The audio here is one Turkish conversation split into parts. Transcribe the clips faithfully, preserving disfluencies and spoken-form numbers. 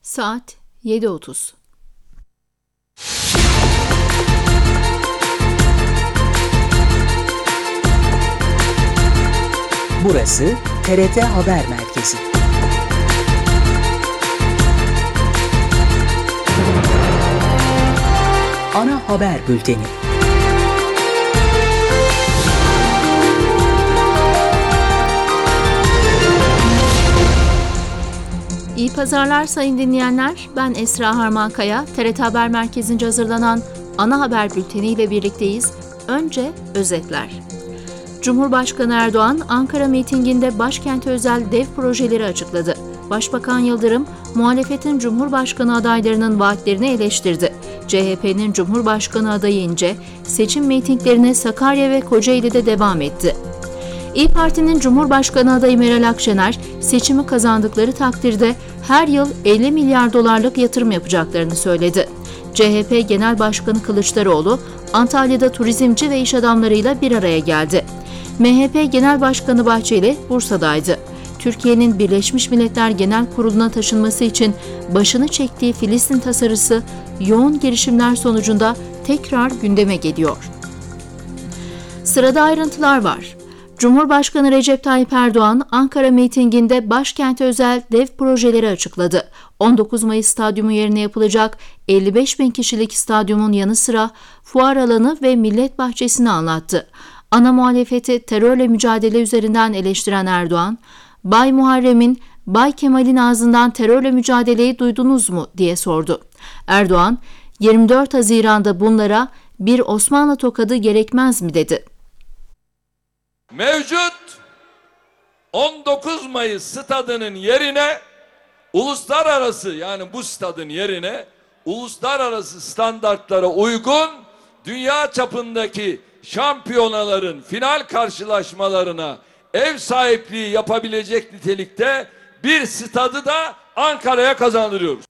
Saat yedi otuz. Burası T R T Haber Merkezi. Ana haber bülteni. İyi pazarlar sayın dinleyenler. Ben Esra Harmankaya. T R T Haber Merkezi'nce hazırlanan ana haber bülteniyle birlikteyiz. Önce özetler. Cumhurbaşkanı Erdoğan, Ankara mitinginde başkente özel dev projeleri açıkladı. Başbakan Yıldırım, muhalefetin Cumhurbaşkanı adaylarının vaatlerini eleştirdi. C H P'nin Cumhurbaşkanı adayı İnce, seçim mitinglerine Sakarya ve Kocaeli'de devam etti. İYİ Parti'nin Cumhurbaşkanı adayı Meral Akşener, seçimi kazandıkları takdirde her yıl elli milyar dolarlık yatırım yapacaklarını söyledi. C H P Genel Başkanı Kılıçdaroğlu, Antalya'da turizmci ve iş adamlarıyla bir araya geldi. M H P Genel Başkanı Bahçeli, Bursa'daydı. Türkiye'nin Birleşmiş Milletler Genel Kurulu'na taşınması için başını çektiği Filistin tasarısı yoğun girişimler sonucunda tekrar gündeme geliyor. Sırada ayrıntılar var. Cumhurbaşkanı Recep Tayyip Erdoğan, Ankara mitinginde başkente özel dev projeleri açıkladı. on dokuz Mayıs Stadyumu yerine yapılacak elli beş bin kişilik stadyumun yanı sıra fuar alanı ve millet bahçesini anlattı. Ana muhalefeti terörle mücadele üzerinden eleştiren Erdoğan, Bay Muharrem'in, Bay Kemal'in ağzından terörle mücadeleyi duydunuz mu diye sordu. Erdoğan, yirmi dört Haziran'da bunlara bir Osmanlı tokadı gerekmez mi dedi. Mevcut on dokuz Mayıs stadının yerine uluslararası, yani bu stadın yerine uluslararası standartlara uygun dünya çapındaki şampiyonaların final karşılaşmalarına ev sahipliği yapabilecek nitelikte bir stadı da Ankara'ya kazandırıyoruz.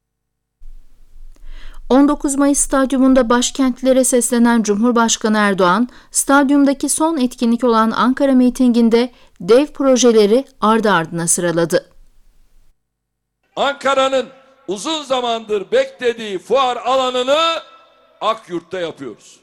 on dokuz Mayıs Stadyumunda başkentlilere seslenen Cumhurbaşkanı Erdoğan, stadyumdaki son etkinlik olan Ankara mitinginde dev projeleri ardı ardına sıraladı. Ankara'nın uzun zamandır beklediği fuar alanını Akyurt'ta yapıyoruz.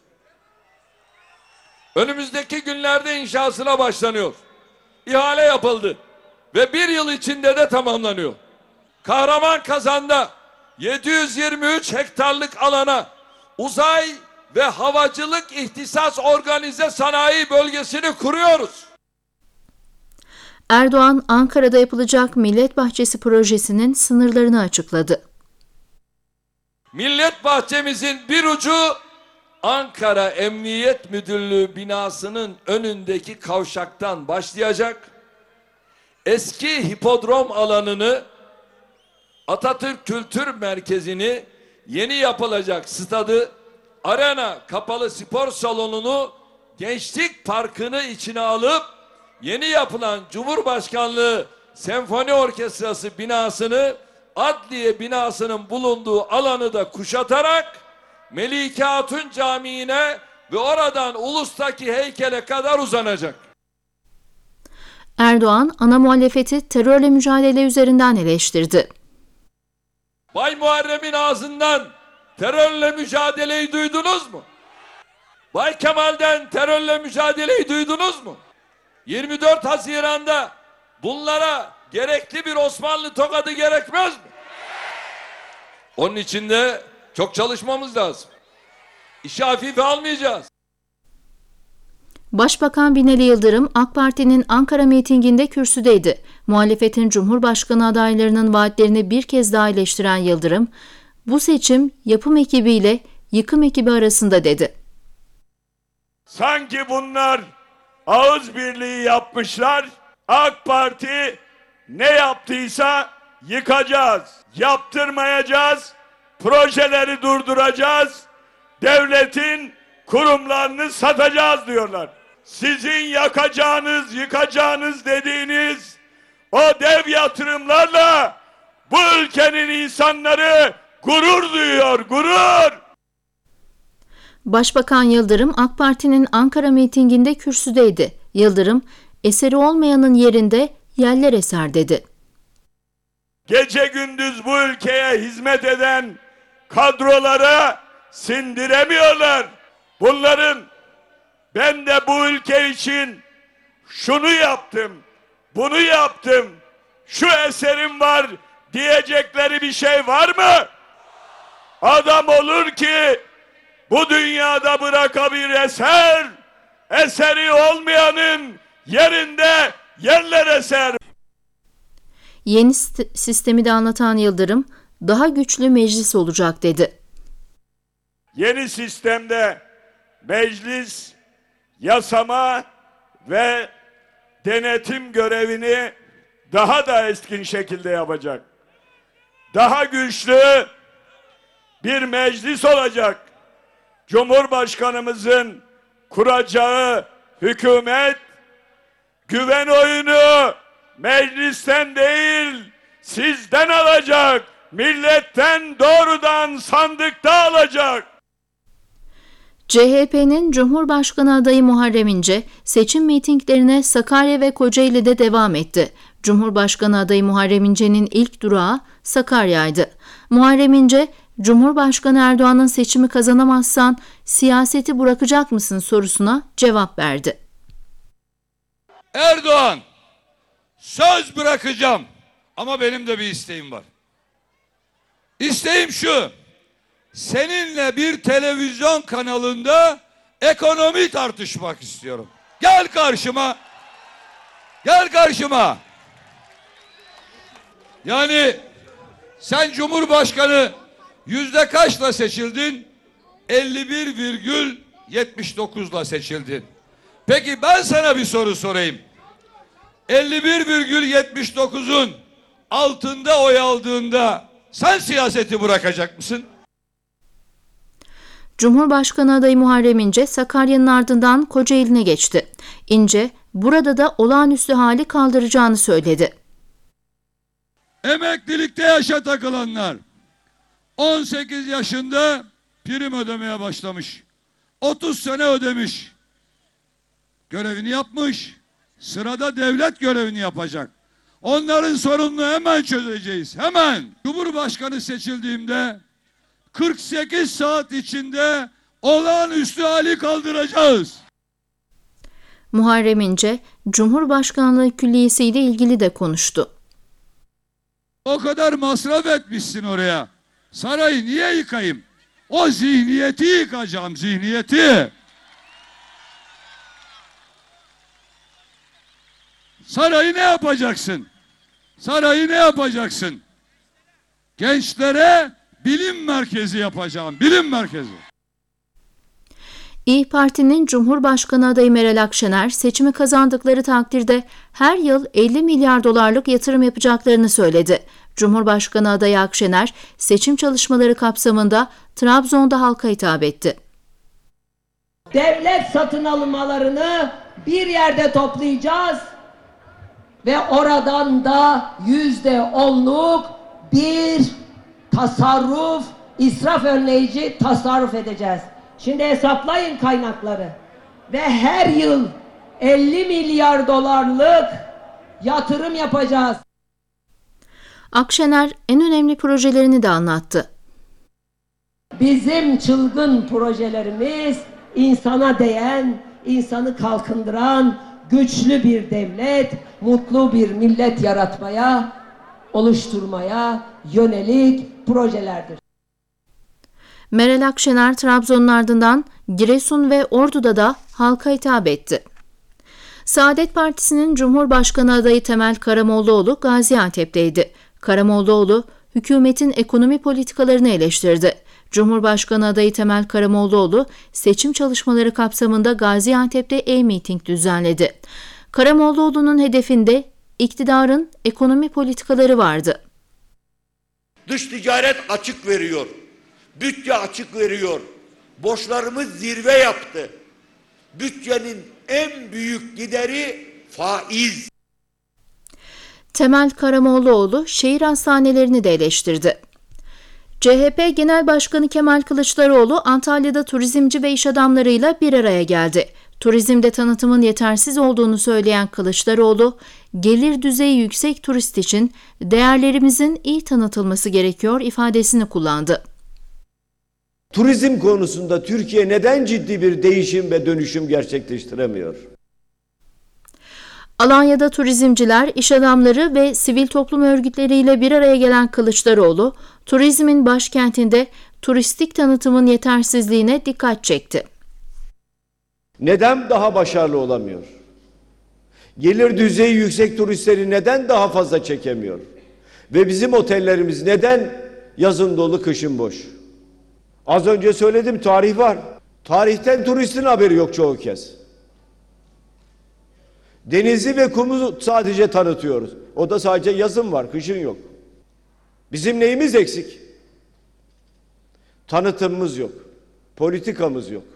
Önümüzdeki günlerde inşasına başlanıyor. İhale yapıldı ve bir yıl içinde de tamamlanıyor. Kahramanmaraş'ta yedi yüz yirmi üç hektarlık alana uzay ve havacılık ihtisas organize sanayi bölgesini kuruyoruz. Erdoğan, Ankara'da yapılacak Millet Bahçesi projesinin sınırlarını açıkladı. Millet Bahçemizin bir ucu Ankara Emniyet Müdürlüğü binasının önündeki kavşaktan başlayacak. Eski hipodrom alanını, Atatürk Kültür Merkezi'ni, yeni yapılacak stadı, arena kapalı spor salonunu, gençlik parkını içine alıp yeni yapılan Cumhurbaşkanlığı Senfoni Orkestrası binasını, Adliye binasının bulunduğu alanı da kuşatarak Melike Hatun Camii'ne ve oradan Ulus'taki heykele kadar uzanacak. Erdoğan, ana muhalefeti terörle mücadele üzerinden eleştirdi. Bay Muharrem'in ağzından terörle mücadeleyi duydunuz mu? Bay Kemal'den terörle mücadeleyi duydunuz mu? yirmi dört Haziran'da bunlara gerekli bir Osmanlı tokadı gerekmez mi? Onun için de çok çalışmamız lazım. İşi hafife almayacağız. Başbakan Binali Yıldırım, AK Parti'nin Ankara mitinginde kürsüdeydi. Muhalefetin Cumhurbaşkanı adaylarının vaatlerini bir kez daha eleştiren Yıldırım, bu seçim yapım ekibiyle yıkım ekibi arasında dedi. Sanki bunlar ağız birliği yapmışlar, AK Parti ne yaptıysa yıkacağız, yaptırmayacağız, projeleri durduracağız, devletin kurumlarını satacağız diyorlar. Sizin yakacağınız, yıkacağınız dediğiniz o dev yatırımlarla bu ülkenin insanları gurur duyuyor, gurur. Başbakan Yıldırım, AK Parti'nin Ankara mitinginde kürsüdeydi. Yıldırım, eseri olmayanın yerinde yeller eser dedi. gece gündüz bu ülkeye hizmet eden kadrolara sindiremiyorlar. Bunların ben de bu ülke için şunu yaptım, bunu yaptım, şu eserim var diyecekleri bir şey var mı? Adam olur ki bu dünyada bırakabilir eser, eseri olmayanın yerinde yerler eser. Yeni sistemi de anlatan Yıldırım, daha güçlü meclis olacak dedi. Yeni sistemde meclis yasama ve denetim görevini daha da etkin şekilde yapacak. Daha güçlü bir meclis olacak. Cumhurbaşkanımızın kuracağı hükümet güven oyunu meclisten değil sizden alacak. Milletten doğrudan sandıkta alacak. C H P'nin Cumhurbaşkanı adayı Muharrem İnce seçim mitinglerine Sakarya ve Kocaeli'de devam etti. Cumhurbaşkanı adayı Muharrem İnce'nin ilk durağı Sakarya'ydı. Muharrem İnce, Cumhurbaşkanı Erdoğan'ın seçimi kazanamazsan siyaseti bırakacak mısın sorusuna cevap verdi. Erdoğan, söz bırakacağım ama benim de bir isteğim var. İsteğim şu, seninle bir televizyon kanalında ekonomi tartışmak istiyorum. Gel karşıma, gel karşıma. Yani sen Cumhurbaşkanı yüzde kaçla seçildin? elli bir virgül yetmiş dokuzla seçildin. Peki ben sana bir soru sorayım. elli bir virgül yetmiş dokuzun altında oy aldığında sen siyaseti bırakacak mısın? Cumhurbaşkanı adayı Muharrem İnce Sakarya'nın ardından Kocaeli'ne geçti. İnce burada da olağanüstü hali kaldıracağını söyledi. Emeklilikte yaşa takılanlar on sekiz yaşında prim ödemeye başlamış. otuz sene ödemiş. Görevini yapmış. Sırada devlet görevini yapacak. Onların sorununu hemen çözeceğiz. Hemen. Cumhurbaşkanı seçildiğimde kırk sekiz saat içinde olağanüstü hali kaldıracağız. Muharrem İnce, Cumhurbaşkanlığı Külliyesi ile ilgili de konuştu. O kadar masraf etmişsin oraya. Sarayı niye yıkayım? O zihniyeti yıkacağım, zihniyeti. Sarayı ne yapacaksın? Sarayı ne yapacaksın? Gençlere bilim merkezi yapacağım, bilim merkezi. İYİ Parti'nin Cumhurbaşkanı adayı Meral Akşener, seçimi kazandıkları takdirde her yıl elli milyar dolarlık yatırım yapacaklarını söyledi. Cumhurbaşkanı adayı Akşener, seçim çalışmaları kapsamında Trabzon'da halka hitap etti. Devlet satın almalarını bir yerde toplayacağız ve oradan da yüzde onluk bir tasarruf, israf önleyici tasarruf edeceğiz. Şimdi hesaplayın kaynakları ve her yıl elli milyar dolarlık yatırım yapacağız. Akşener en önemli projelerini de anlattı. Bizim çılgın projelerimiz insana değen, insanı kalkındıran güçlü bir devlet, mutlu bir millet yaratmaya, oluşturmaya yönelik projelerdir. Meral Akşener Trabzon'un ardından Giresun ve Ordu'da da halka hitap etti. Saadet Partisi'nin Cumhurbaşkanı adayı Temel Karamollaoğlu Gaziantep'teydi. Karamollaoğlu, hükümetin ekonomi politikalarını eleştirdi. Cumhurbaşkanı adayı Temel Karamollaoğlu, seçim çalışmaları kapsamında Gaziantep'te e-miting düzenledi. Karamollaoğlu'nun hedefinde iktidarın ekonomi politikaları vardı. Dış ticaret açık veriyor. Bütçe açık veriyor. Borçlarımız zirve yaptı. Bütçenin en büyük gideri faiz. Temel Karamollaoğlu şehir hastanelerini de eleştirdi. C H P Genel Başkanı Kemal Kılıçdaroğlu Antalya'da turizmci ve iş adamlarıyla bir araya geldi. Turizmde tanıtımın yetersiz olduğunu söyleyen Kılıçdaroğlu, gelir düzeyi yüksek turist için değerlerimizin iyi tanıtılması gerekiyor ifadesini kullandı. Turizm konusunda Türkiye neden ciddi bir değişim ve dönüşüm gerçekleştiremiyor? Alanya'da turizmciler, iş adamları ve sivil toplum örgütleriyle bir araya gelen Kılıçdaroğlu, turizmin başkentinde turistik tanıtımın yetersizliğine dikkat çekti. Neden daha başarılı olamıyor? Gelir düzeyi yüksek turistleri neden daha fazla çekemiyor? Ve bizim otellerimiz neden yazın dolu, kışın boş? Az önce söyledim, tarih var. Tarihten turistin haberi yok çoğu kez. Denizi ve kumu sadece tanıtıyoruz. O da sadece yazın var, kışın yok. Bizim neyimiz eksik? Tanıtımımız yok. Politikamız yok.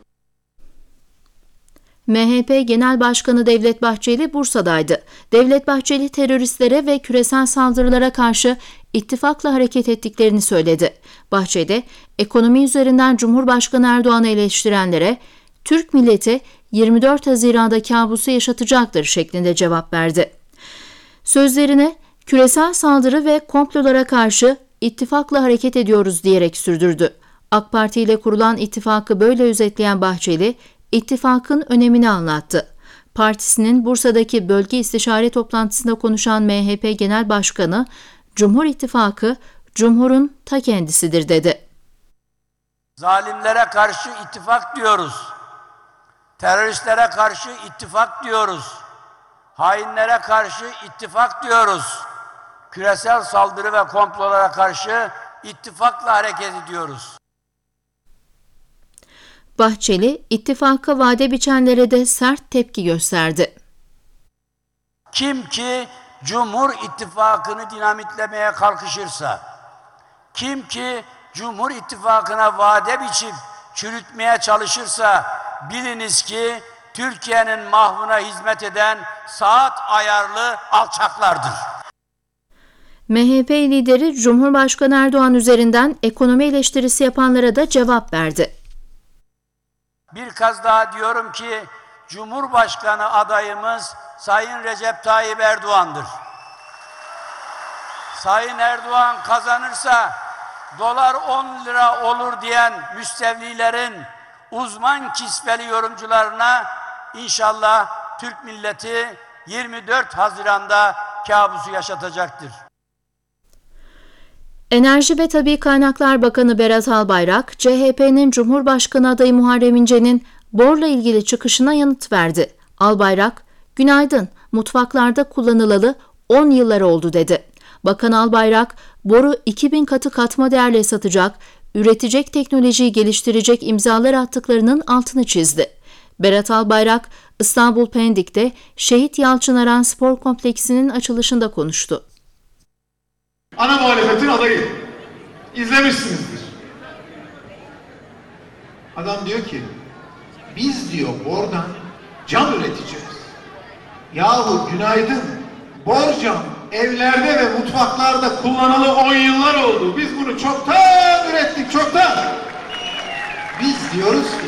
M H P Genel Başkanı Devlet Bahçeli Bursa'daydı. Devlet Bahçeli teröristlere ve küresel saldırılara karşı ittifakla hareket ettiklerini söyledi. Bahçeli, ekonomi üzerinden Cumhurbaşkanı Erdoğan'ı eleştirenlere Türk milleti yirmi dört Haziran'da kabusu yaşatacaktır şeklinde cevap verdi. Sözlerine küresel saldırı ve komplolara karşı ittifakla hareket ediyoruz diyerek sürdürdü. AK Parti ile kurulan ittifakı böyle özetleyen Bahçeli, ittifakın önemini anlattı. Partisinin Bursa'daki bölge istişare toplantısında konuşan M H P Genel Başkanı, Cumhur İttifakı, Cumhur'un ta kendisidir dedi. Zalimlere karşı ittifak diyoruz. Teröristlere karşı ittifak diyoruz. Hainlere karşı ittifak diyoruz. Küresel saldırı ve komplolara karşı ittifakla hareket ediyoruz. Bahçeli, ittifaka vade biçenlere de sert tepki gösterdi. Kim ki Cumhur İttifakı'nı dinamitlemeye kalkışırsa, kim ki Cumhur İttifakı'na vade biçip çürütmeye çalışırsa, biliniz ki Türkiye'nin mahvına hizmet eden saat ayarlı alçaklardır. M H P lideri Cumhurbaşkanı Erdoğan üzerinden ekonomi eleştirisi yapanlara da cevap verdi. Bir kez daha diyorum ki Cumhurbaşkanı adayımız Sayın Recep Tayyip Erdoğan'dır. Sayın Erdoğan kazanırsa dolar on lira olur diyen müstevlilerin uzman kisveli yorumcularına inşallah Türk milleti yirmi dört Haziran'da kabusu yaşatacaktır. Enerji ve Tabii Kaynaklar Bakanı Berat Albayrak, C H P'nin Cumhurbaşkanı adayı Muharrem İnce'nin borla ilgili çıkışına yanıt verdi. Albayrak, "Günaydın, mutfaklarda kullanılalı on yıllar oldu." dedi. Bakan Albayrak, boru iki bin katı katma değerle satacak, üretecek teknolojiyi geliştirecek imzalar attıklarının altını çizdi. Berat Albayrak, İstanbul Pendik'te Şehit Yalçın Aran Spor Kompleksinin açılışında konuştu. Ana muhalefetin adayı. İzlemişsinizdir. Adam diyor ki, biz diyor bordan cam üreteceğiz. Yahu günaydın, bor cam evlerde ve mutfaklarda kullanalı on yıllar oldu. Biz bunu çoktan ürettik, çoktan. Biz diyoruz ki,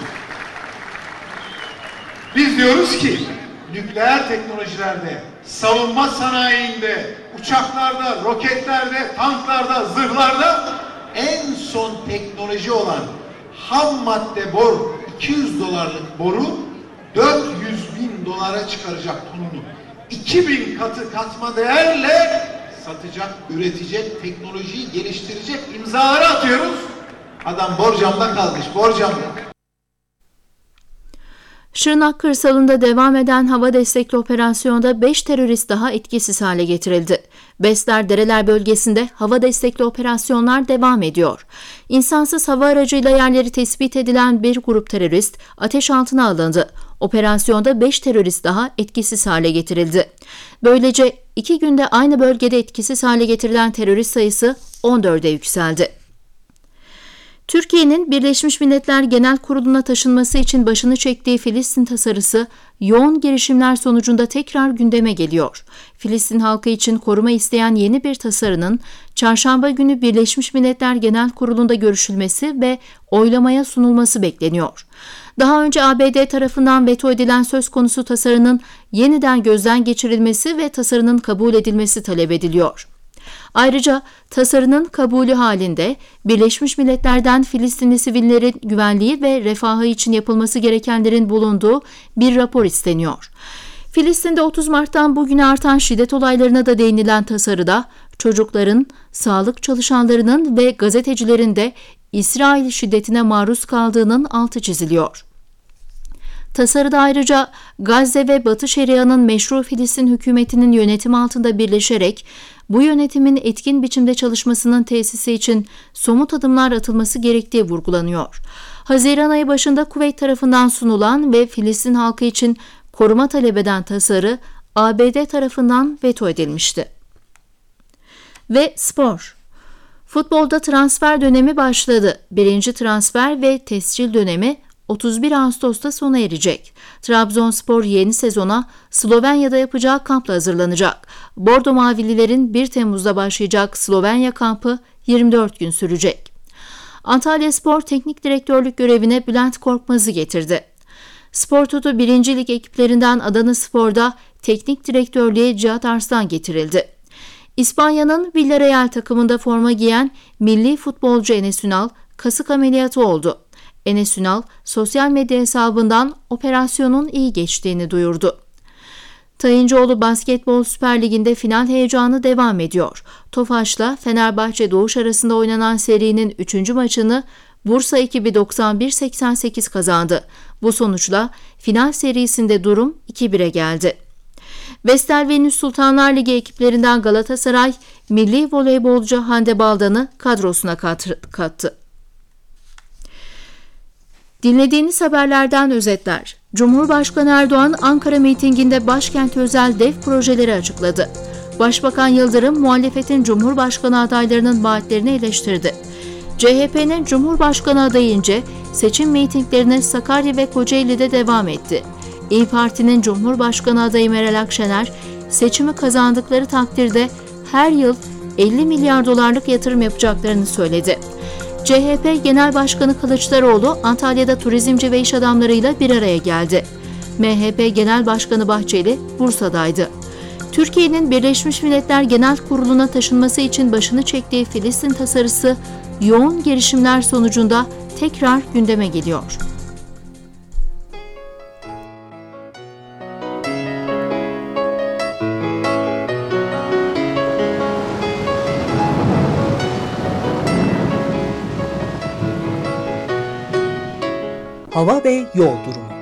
biz diyoruz ki, nükleer teknolojilerde, savunma sanayinde, uçaklarda, roketlerde, tanklarda, zırhlarda en son teknoloji olan ham madde bor iki yüz dolarlık boru dört yüz bin dolara çıkaracak tonunu. iki bin katı katma değerle satacak, üretecek, teknolojiyi geliştirecek imzaları atıyoruz. Adam borcamda kalmış, borcamda. Şırnak kırsalında devam eden hava destekli operasyonda beş terörist daha etkisiz hale getirildi. Besler Dereler bölgesinde hava destekli operasyonlar devam ediyor. İnsansız hava aracıyla yerleri tespit edilen bir grup terörist ateş altına alındı. Operasyonda beş terörist daha etkisiz hale getirildi. Böylece iki günde aynı bölgede etkisiz hale getirilen terörist sayısı on dörde yükseldi. Türkiye'nin Birleşmiş Milletler Genel Kurulu'na taşınması için başını çektiği Filistin tasarısı yoğun girişimler sonucunda tekrar gündeme geliyor. Filistin halkı için koruma isteyen yeni bir tasarının çarşamba günü Birleşmiş Milletler Genel Kurulu'nda görüşülmesi ve oylamaya sunulması bekleniyor. Daha önce A B D tarafından veto edilen söz konusu tasarının yeniden gözden geçirilmesi ve tasarının kabul edilmesi talep ediliyor. Ayrıca tasarının kabulü halinde Birleşmiş Milletler'den Filistinli sivillerin güvenliği ve refahı için yapılması gerekenlerin bulunduğu bir rapor isteniyor. Filistin'de otuz Mart'tan bugüne artan şiddet olaylarına da değinilen tasarıda çocukların, sağlık çalışanlarının ve gazetecilerin de İsrail şiddetine maruz kaldığının altı çiziliyor. Tasarıda ayrıca Gazze ve Batı Şeria'nın meşru Filistin hükümetinin yönetimi altında birleşerek bu yönetimin etkin biçimde çalışmasının tesisi için somut adımlar atılması gerektiği vurgulanıyor. Haziran ayı başında Kuveyt tarafından sunulan ve Filistin halkı için koruma talep eden tasarı A B D tarafından veto edilmişti. Ve spor. Futbolda transfer dönemi başladı. Birinci transfer ve tescil dönemi otuz bir Ağustos'ta sona erecek. Trabzonspor yeni sezona Slovenya'da yapacağı kampla hazırlanacak. Bordo Mavililerin bir Temmuz'da başlayacak Slovenya kampı yirmi dört gün sürecek. Antalyaspor teknik direktörlük görevine Bülent Korkmaz'ı getirdi. Spor Toto birinci Lig ekiplerinden Adanaspor'da teknik direktörlüğe Cihat Arslan getirildi. İspanya'nın Villarreal takımında forma giyen milli futbolcu Enes Ünal kasık ameliyatı oldu. Enes Ünal sosyal medya hesabından operasyonun iyi geçtiğini duyurdu. Tayıncıoğlu Basketbol Süper Ligi'nde final heyecanı devam ediyor. Tofaş'la Fenerbahçe Doğuş arasında oynanan serinin üçüncü maçını Bursa ekibi doksan bir seksen sekiz kazandı. Bu sonuçla final serisinde durum iki bire geldi. Vestel Venüs Sultanlar Ligi ekiplerinden Galatasaray, milli voleybolcu Hande Baldan'ı kadrosuna kattı. Dinlediğiniz haberlerden özetler. Cumhurbaşkanı Erdoğan Ankara mitinginde başkent özel dev projeleri açıkladı. Başbakan Yıldırım muhalefetin Cumhurbaşkanı adaylarının vaatlerini eleştirdi. C H P'nin Cumhurbaşkanı adayınca seçim mitinglerine Sakarya ve Kocaeli'de devam etti. İYİ Parti'nin Cumhurbaşkanı adayı Meral Akşener, seçimi kazandıkları takdirde her yıl elli milyar dolarlık yatırım yapacaklarını söyledi. C H P Genel Başkanı Kılıçdaroğlu Antalya'da turizmci ve iş adamlarıyla bir araya geldi. M H P Genel Başkanı Bahçeli Bursa'daydı. Türkiye'nin Birleşmiş Milletler Genel Kurulu'na taşınması için başını çektiği Filistin tasarısı yoğun girişimler sonucunda tekrar gündeme geliyor. Hava ve yol durumu.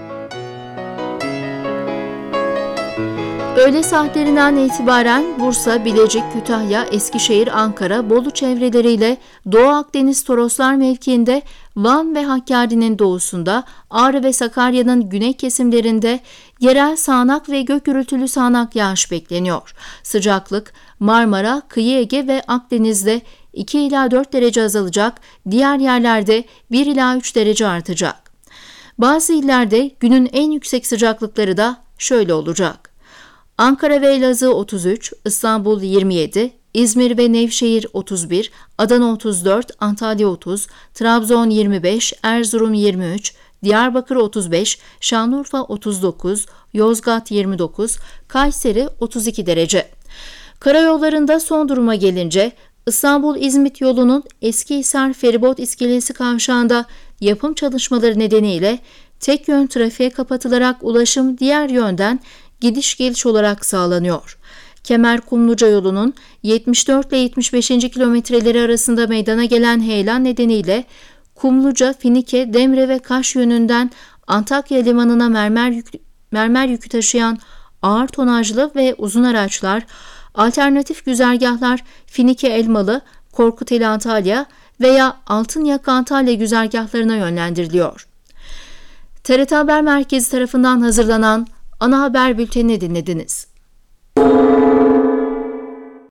Öğle saatlerinden itibaren Bursa, Bilecik, Kütahya, Eskişehir, Ankara, Bolu çevreleriyle Doğu Akdeniz Toroslar mevkiinde, Van ve Hakkari'nin doğusunda, Ağrı ve Sakarya'nın güney kesimlerinde yerel sağanak ve gök gürültülü sağanak yağış bekleniyor. Sıcaklık Marmara, Kıyı Ege ve Akdeniz'de iki ila dört derece azalacak, diğer yerlerde bir ila üç derece artacak. Bazı illerde günün en yüksek sıcaklıkları da şöyle olacak. Ankara ve Elazığ otuz üç, İstanbul yirmi yedi, İzmir ve Nevşehir otuz bir, Adana otuz dört, Antalya otuz, Trabzon yirmi beş, Erzurum yirmi üç, Diyarbakır otuz beş, Şanlıurfa otuz dokuz, Yozgat yirmi dokuz, Kayseri otuz iki derece. Karayollarında son duruma gelince İstanbul-İzmit yolunun Eskihisar Feribot İskelesi kavşağında yapım çalışmaları nedeniyle tek yön trafiğe kapatılarak ulaşım diğer yönden gidiş geliş olarak sağlanıyor. Kemer-Kumluca yolunun yetmiş dört ile yetmiş beşinci kilometreleri arasında meydana gelen heyelan nedeniyle Kumluca, Finike, Demre ve Kaş yönünden Antakya limanına mermer, yük, mermer yükü taşıyan ağır tonajlı ve uzun araçlar, alternatif güzergahlar Finike Elmalı, Korkuteli Antalya veya Altınyak Antalya güzergahlarına yönlendiriliyor. T R T Haber Merkezi tarafından hazırlanan ana haber bültenini dinlediniz.